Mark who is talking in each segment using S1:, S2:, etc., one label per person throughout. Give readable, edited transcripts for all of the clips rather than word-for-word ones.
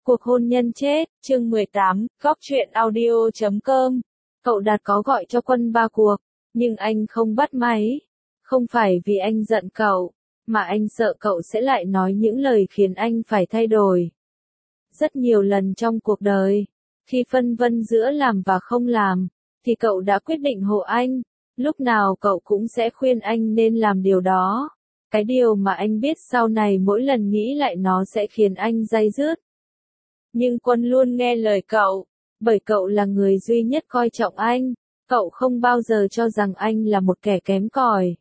S1: Cuộc hôn nhân chết, chương 18, góc truyện audio.com. Cậu Đạt có gọi cho Quân 3 cuộc, nhưng anh không bắt máy. Không phải vì anh giận cậu, mà anh sợ cậu sẽ lại nói những lời khiến anh phải thay đổi. Rất nhiều lần trong cuộc đời, khi phân vân giữa làm và không làm, thì cậu đã quyết định hộ anh. Lúc nào cậu cũng sẽ khuyên anh nên làm điều đó. Cái điều mà anh biết sau này mỗi lần nghĩ lại nó sẽ khiến anh day dứt. Nhưng Quân luôn nghe lời cậu, bởi cậu là người duy nhất coi trọng anh, cậu không bao giờ cho rằng anh là một kẻ kém cỏi.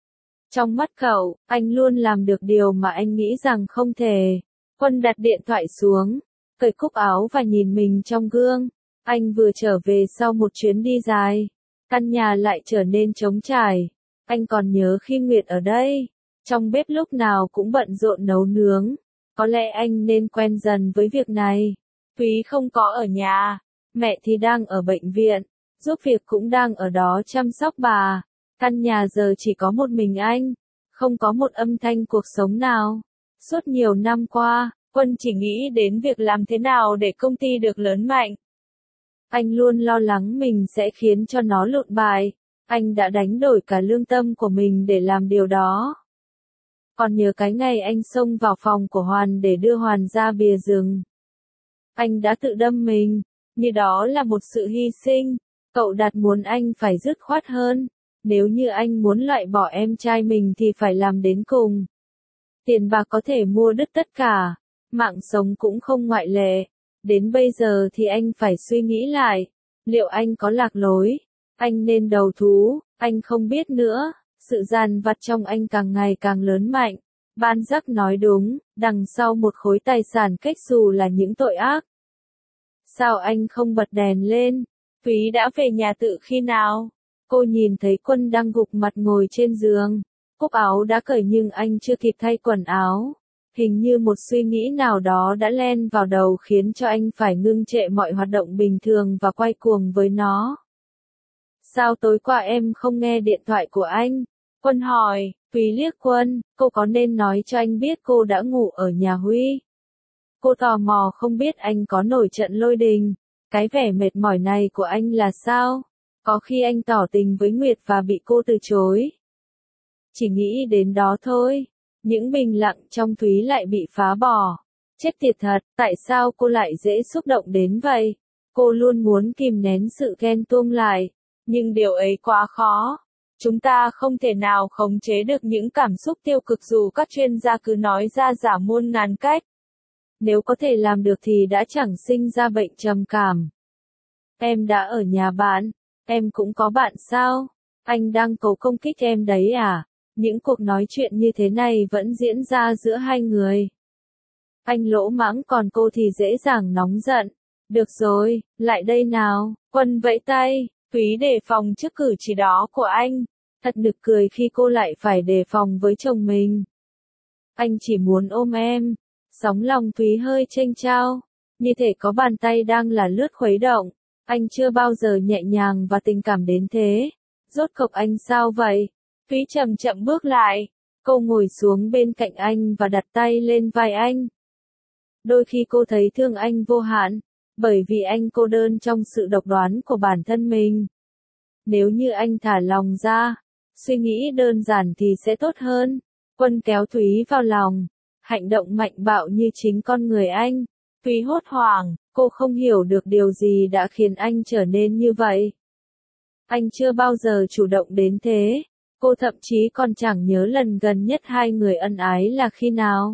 S1: Trong mắt cậu, anh luôn làm được điều mà anh nghĩ rằng không thể. Quân đặt điện thoại xuống, cởi cúc áo và nhìn mình trong gương. Anh vừa trở về sau một chuyến đi dài, căn nhà lại trở nên trống trải. Anh còn nhớ khi Nguyệt ở đây, trong bếp lúc nào cũng bận rộn nấu nướng. Có lẽ anh nên quen dần với việc này. Thúy không có ở nhà, mẹ thì đang ở bệnh viện, giúp việc cũng đang ở đó chăm sóc bà. Căn nhà giờ chỉ có một mình anh, không có một âm thanh cuộc sống nào. Suốt nhiều năm qua, Quân chỉ nghĩ đến việc làm thế nào để công ty được lớn mạnh. Anh luôn lo lắng mình sẽ khiến cho nó lụn bại. Anh đã đánh đổi cả lương tâm của mình để làm điều đó. Còn nhớ cái ngày anh xông vào phòng của Hoàn để đưa Hoàn ra bìa rừng. Anh đã tự đâm mình, như đó là một sự hy sinh. Cậu Đạt muốn anh phải dứt khoát hơn. Nếu như anh muốn loại bỏ em trai mình thì phải làm đến cùng. Tiền bạc có thể mua đứt tất cả, mạng sống cũng không ngoại lệ. Đến bây giờ thì anh phải suy nghĩ lại, liệu anh có lạc lối, anh nên đầu thú, anh không biết nữa. Sự dằn vặt trong anh càng ngày càng lớn mạnh. Ban Giác nói đúng, đằng sau một khối tài sản kết xù là những tội ác. Sao anh không bật đèn lên? Thúy đã về nhà tự khi nào? Cô nhìn thấy Quân đang gục mặt ngồi trên giường. Cúc áo đã cởi nhưng anh chưa kịp thay quần áo. Hình như một suy nghĩ nào đó đã len vào đầu khiến cho anh phải ngưng trệ mọi hoạt động bình thường và quay cuồng với nó. Sao tối qua em không nghe điện thoại của anh? Quân hỏi. Thúy liếc Quân, cô có nên nói cho anh biết cô đã ngủ ở nhà Huy? Cô tò mò không biết anh có nổi trận lôi đình. Cái vẻ mệt mỏi này của anh là sao? Có khi anh tỏ tình với Nguyệt và bị cô từ chối. Chỉ nghĩ đến đó thôi. Những bình lặng trong Thúy lại bị phá bỏ. Chết tiệt thật, tại sao cô lại dễ xúc động đến vậy? Cô luôn muốn kìm nén sự ghen tuông lại. Nhưng điều ấy quá khó. Chúng ta không thể nào khống chế được những cảm xúc tiêu cực dù các chuyên gia cứ nói ra giả muôn ngàn cách. Nếu có thể làm được thì đã chẳng sinh ra bệnh trầm cảm. Em đã ở nhà bạn, em cũng có bạn sao? Anh đang cố công kích em đấy à? Những cuộc nói chuyện như thế này vẫn diễn ra giữa hai người. Anh lỗ mãng còn cô thì dễ dàng nóng giận. Được rồi, lại đây nào. Quân vẫy tay. Thúy đề phòng trước cử chỉ đó của anh. Thật nực cười khi cô lại phải đề phòng với chồng mình. Anh chỉ muốn ôm em. Sóng lòng Thúy hơi chênh chao. Như thể có bàn tay đang là lướt khuấy động. Anh chưa bao giờ nhẹ nhàng và tình cảm đến thế. Rốt cuộc anh sao vậy? Thúy chậm chậm bước lại. Cô ngồi xuống bên cạnh anh và đặt tay lên vai anh. Đôi khi cô thấy thương anh vô hạn. Bởi vì anh cô đơn trong sự độc đoán của bản thân mình. Nếu như anh thả lòng ra, suy nghĩ đơn giản thì sẽ tốt hơn. Quân kéo Thúy vào lòng, hành động mạnh bạo như chính con người anh. Thúy hốt hoảng, cô không hiểu được điều gì đã khiến anh trở nên như vậy. Anh chưa bao giờ chủ động đến thế. Cô thậm chí còn chẳng nhớ lần gần nhất hai người ân ái là khi nào.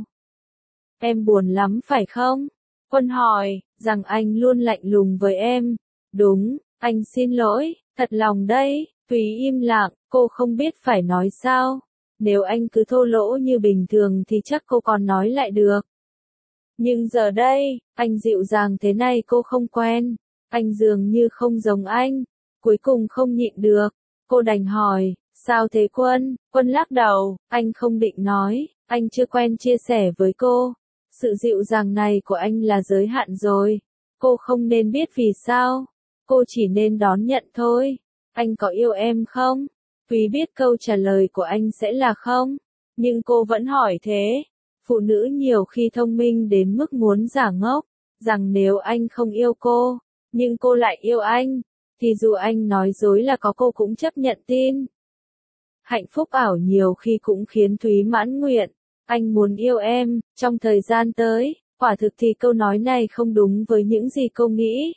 S1: Em buồn lắm phải không? Quân hỏi, rằng anh luôn lạnh lùng với em. Đúng, anh xin lỗi, thật lòng đây. Thúy im lặng, cô không biết phải nói sao. Nếu anh cứ thô lỗ như bình thường thì chắc cô còn nói lại được. Nhưng giờ đây, anh dịu dàng thế này cô không quen. Anh dường như không giống anh. Cuối cùng không nhịn được. Cô đành hỏi, sao thế Quân? Quân lắc đầu, anh không định nói, anh chưa quen chia sẻ với cô. Sự dịu dàng này của anh là giới hạn rồi. Cô không nên biết vì sao. Cô chỉ nên đón nhận thôi. Anh có yêu em không? Thúy biết câu trả lời của anh sẽ là không. Nhưng cô vẫn hỏi thế. Phụ nữ nhiều khi thông minh đến mức muốn giả ngốc. rằng nếu anh không yêu cô, nhưng cô lại yêu anh, thì dù anh nói dối là có cô cũng chấp nhận tin. Hạnh phúc ảo nhiều khi cũng khiến Thúy mãn nguyện. Anh muốn yêu em, trong thời gian tới, quả thực thì câu nói này không đúng với những gì cô nghĩ.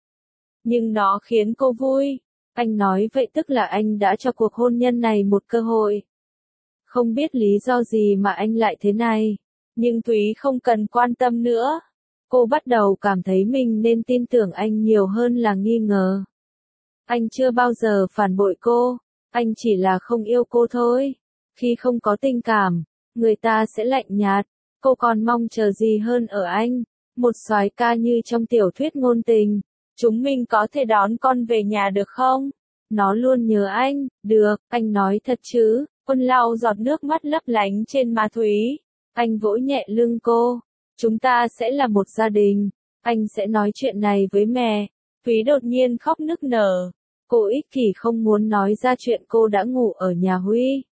S1: Nhưng nó khiến cô vui. Anh nói vậy tức là anh đã cho cuộc hôn nhân này một cơ hội. Không biết lý do gì mà anh lại thế này. Nhưng Thúy không cần quan tâm nữa. Cô bắt đầu cảm thấy mình nên tin tưởng anh nhiều hơn là nghi ngờ. Anh chưa bao giờ phản bội cô. Anh chỉ là không yêu cô thôi. Khi không có tình cảm, người ta sẽ lạnh nhạt. Cô còn mong chờ gì hơn ở anh? Một soái ca như trong tiểu thuyết ngôn tình. Chúng mình có thể đón con về nhà được không? Nó luôn nhớ anh. Được, anh nói thật chứ. Quân lau giọt nước mắt lấp lánh trên má Thúy. Anh vỗ nhẹ lưng cô. Chúng ta sẽ là một gia đình. Anh sẽ nói chuyện này với mẹ. Thúy đột nhiên khóc nức nở. Cô ích kỷ không muốn nói ra chuyện cô đã ngủ ở nhà Huy.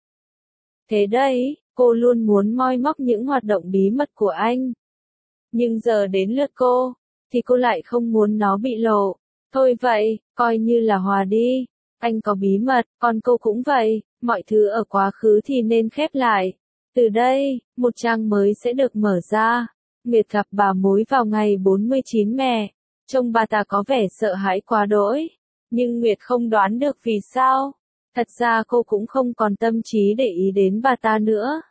S1: Thế đấy, cô luôn muốn moi móc những hoạt động bí mật của anh. Nhưng giờ đến lượt cô, thì cô lại không muốn nó bị lộ. Thôi vậy, coi như là hòa đi. Anh có bí mật, còn cô cũng vậy, mọi thứ ở quá khứ thì nên khép lại. Từ đây, một trang mới sẽ được mở ra. Nguyệt gặp bà mối vào ngày 49 mẹ. Trông bà ta có vẻ sợ hãi quá đỗi. Nhưng Nguyệt không đoán được vì sao. Thật ra cô cũng không còn tâm trí để ý đến bà ta nữa.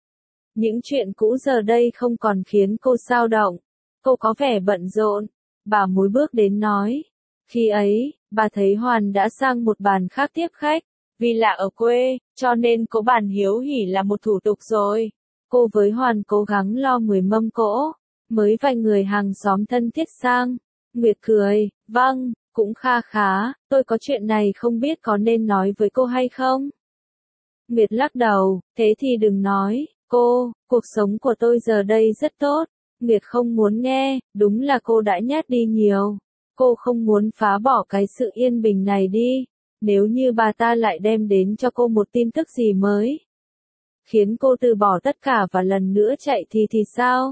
S1: Những chuyện cũ giờ đây không còn khiến cô xao động. Cô có vẻ bận rộn. Bà mối bước đến nói. Khi ấy, bà thấy Hoàn đã sang một bàn khác tiếp khách. Vì là ở quê, cho nên có bàn hiếu hỉ là một thủ tục rồi. Cô với Hoàn cố gắng lo 10 mâm cỗ. Mới vài người hàng xóm thân thiết sang. Nguyệt cười, vâng, cũng kha khá, tôi có chuyện này không biết có nên nói với cô hay không? Nguyệt lắc đầu, thế thì đừng nói, cô, cuộc sống của tôi giờ đây rất tốt. Nguyệt không muốn nghe, đúng là cô đã nhát đi nhiều. Cô không muốn phá bỏ cái sự yên bình này đi. Nếu như bà ta lại đem đến cho cô một tin tức gì mới, khiến cô từ bỏ tất cả và lần nữa chạy thì sao?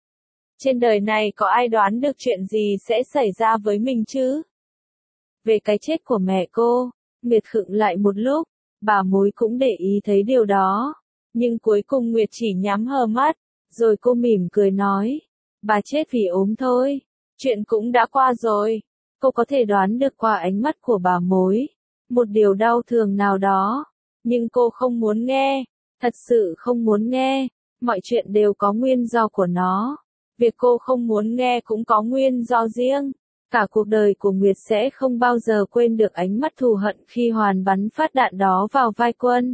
S1: Trên đời này có ai đoán được chuyện gì sẽ xảy ra với mình chứ? Về cái chết của mẹ cô, Nguyệt khựng lại một lúc, bà mối cũng để ý thấy điều đó. Nhưng cuối cùng Nguyệt chỉ nhắm hờ mắt, rồi cô mỉm cười nói, bà chết vì ốm thôi, chuyện cũng đã qua rồi. Cô có thể đoán được qua ánh mắt của bà mối, một điều đau thương nào đó, nhưng cô không muốn nghe, thật sự không muốn nghe, mọi chuyện đều có nguyên do của nó. Việc cô không muốn nghe cũng có nguyên do riêng. Cả cuộc đời của Nguyệt sẽ không bao giờ quên được ánh mắt thù hận khi Hoàn bắn phát đạn đó vào vai Quân.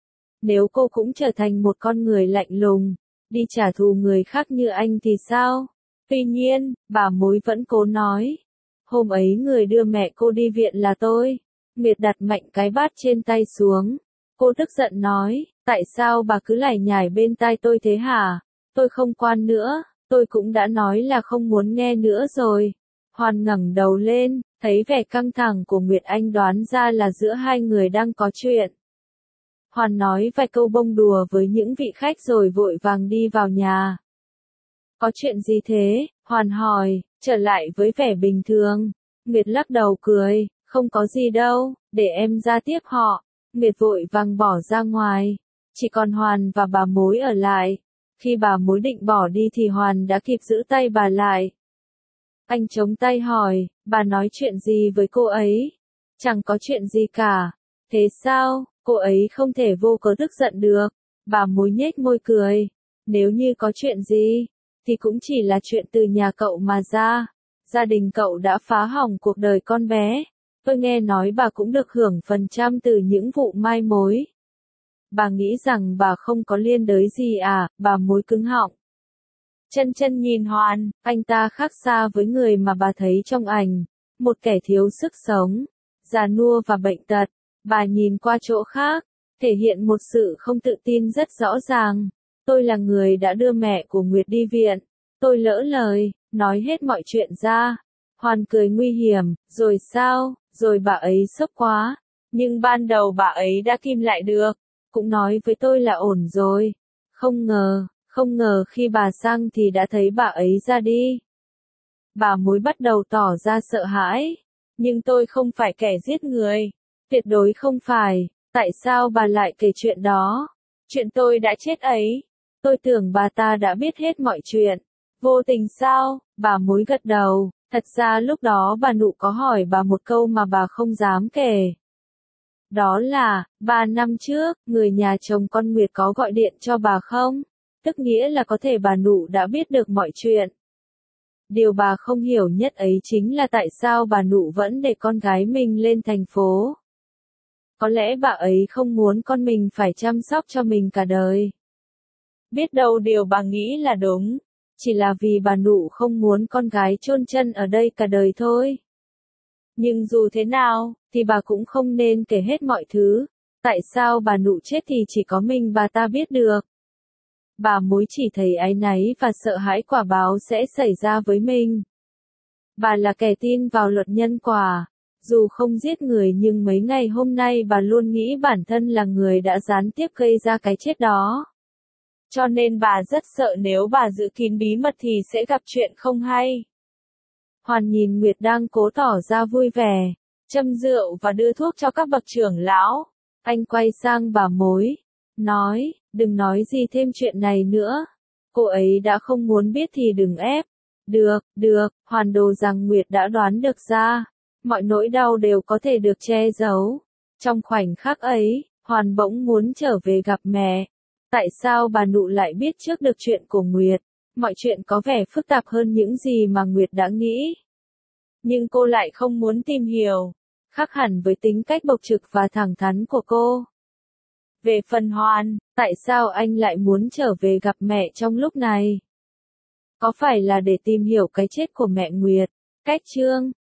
S1: Nếu cô cũng trở thành một con người lạnh lùng, đi trả thù người khác như anh thì sao? Tuy nhiên, bà mối vẫn cố nói. Hôm ấy người đưa mẹ cô đi viện là tôi. Nguyệt đặt mạnh cái bát trên tay xuống. Cô tức giận nói, tại sao bà cứ lải nhải bên tai tôi thế hả? Tôi không quan nữa, tôi cũng đã nói là không muốn nghe nữa rồi. Hoàn ngẩng đầu lên, thấy vẻ căng thẳng của Nguyệt Anh đoán ra là giữa hai người đang có chuyện. Hoàn nói vài câu bông đùa với những vị khách rồi vội vàng đi vào nhà. Có chuyện gì thế? Hoàn hỏi, trở lại với vẻ bình thường. Nguyệt lắc đầu cười, không có gì đâu, để em ra tiếp họ. Nguyệt vội vàng bỏ ra ngoài. Chỉ còn Hoàn và bà mối ở lại. Khi bà mối định bỏ đi thì Hoàn đã kịp giữ tay bà lại. Anh chống tay hỏi, bà nói chuyện gì với cô ấy? Chẳng có chuyện gì cả. Thế sao, cô ấy không thể vô cớ tức giận được. Bà mối nhếch môi cười. Nếu như có chuyện gì, thì cũng chỉ là chuyện từ nhà cậu mà ra. Gia đình cậu đã phá hỏng cuộc đời con bé. Tôi nghe nói bà cũng được hưởng phần trăm từ những vụ mai mối. Bà nghĩ rằng bà không có liên đới gì à? Bà mối cứng họng. Chân chân nhìn Hoàn, anh ta khác xa với người mà bà thấy trong ảnh. Một kẻ thiếu sức sống, già nua và bệnh tật. Bà nhìn qua chỗ khác, thể hiện một sự không tự tin rất rõ ràng. Tôi là người đã đưa mẹ của Nguyệt đi viện. Tôi lỡ lời, nói hết mọi chuyện ra. Hoàn cười nguy hiểm, rồi sao, rồi bà ấy sốc quá. Nhưng ban đầu bà ấy đã kìm lại được. Cũng nói với tôi là ổn rồi. Không ngờ khi bà sang thì đã thấy bà ấy ra đi. Bà mối bắt đầu tỏ ra sợ hãi. Nhưng tôi không phải kẻ giết người. Tuyệt đối không phải. Tại sao bà lại kể chuyện đó? Chuyện tôi đã chết ấy. Tôi tưởng bà ta đã biết hết mọi chuyện. Vô tình sao? Bà mối gật đầu. Thật ra lúc đó bà Nụ có hỏi bà một câu mà bà không dám kể. Đó là, 3 năm trước, người nhà chồng con Nguyệt có gọi điện cho bà không? Tức nghĩa là có thể bà Nụ đã biết được mọi chuyện. Điều bà không hiểu nhất ấy chính là tại sao bà Nụ vẫn để con gái mình lên thành phố. Có lẽ bà ấy không muốn con mình phải chăm sóc cho mình cả đời. Biết đâu điều bà nghĩ là đúng. Chỉ là vì bà Nụ không muốn con gái chôn chân ở đây cả đời thôi. Nhưng dù thế nào, thì bà cũng không nên kể hết mọi thứ. Tại sao bà Nụ chết thì chỉ có mình bà ta biết được. Bà mối chỉ thấy áy náy và sợ hãi quả báo sẽ xảy ra với mình. Bà là kẻ tin vào luật nhân quả. Dù không giết người nhưng mấy ngày hôm nay bà luôn nghĩ bản thân là người đã gián tiếp gây ra cái chết đó. Cho nên bà rất sợ nếu bà giữ kín bí mật thì sẽ gặp chuyện không hay. Hoàn nhìn Nguyệt đang cố tỏ ra vui vẻ, châm rượu và đưa thuốc cho các bậc trưởng lão. Anh quay sang bà mối, nói, đừng nói gì thêm chuyện này nữa. Cô ấy đã không muốn biết thì đừng ép. Được, Hoàn đồ rằng Nguyệt đã đoán được ra. Mọi nỗi đau đều có thể được che giấu. Trong khoảnh khắc ấy, Hoàn bỗng muốn trở về gặp mẹ. Tại sao bà Nụ lại biết trước được chuyện của Nguyệt? Mọi chuyện có vẻ phức tạp hơn những gì mà Nguyệt đã nghĩ. Nhưng cô lại không muốn tìm hiểu. Khác hẳn với tính cách bộc trực và thẳng thắn của cô. Về phần Hoàn, tại sao anh lại muốn trở về gặp mẹ trong lúc này? Có phải là để tìm hiểu cái chết của mẹ Nguyệt? Cách chương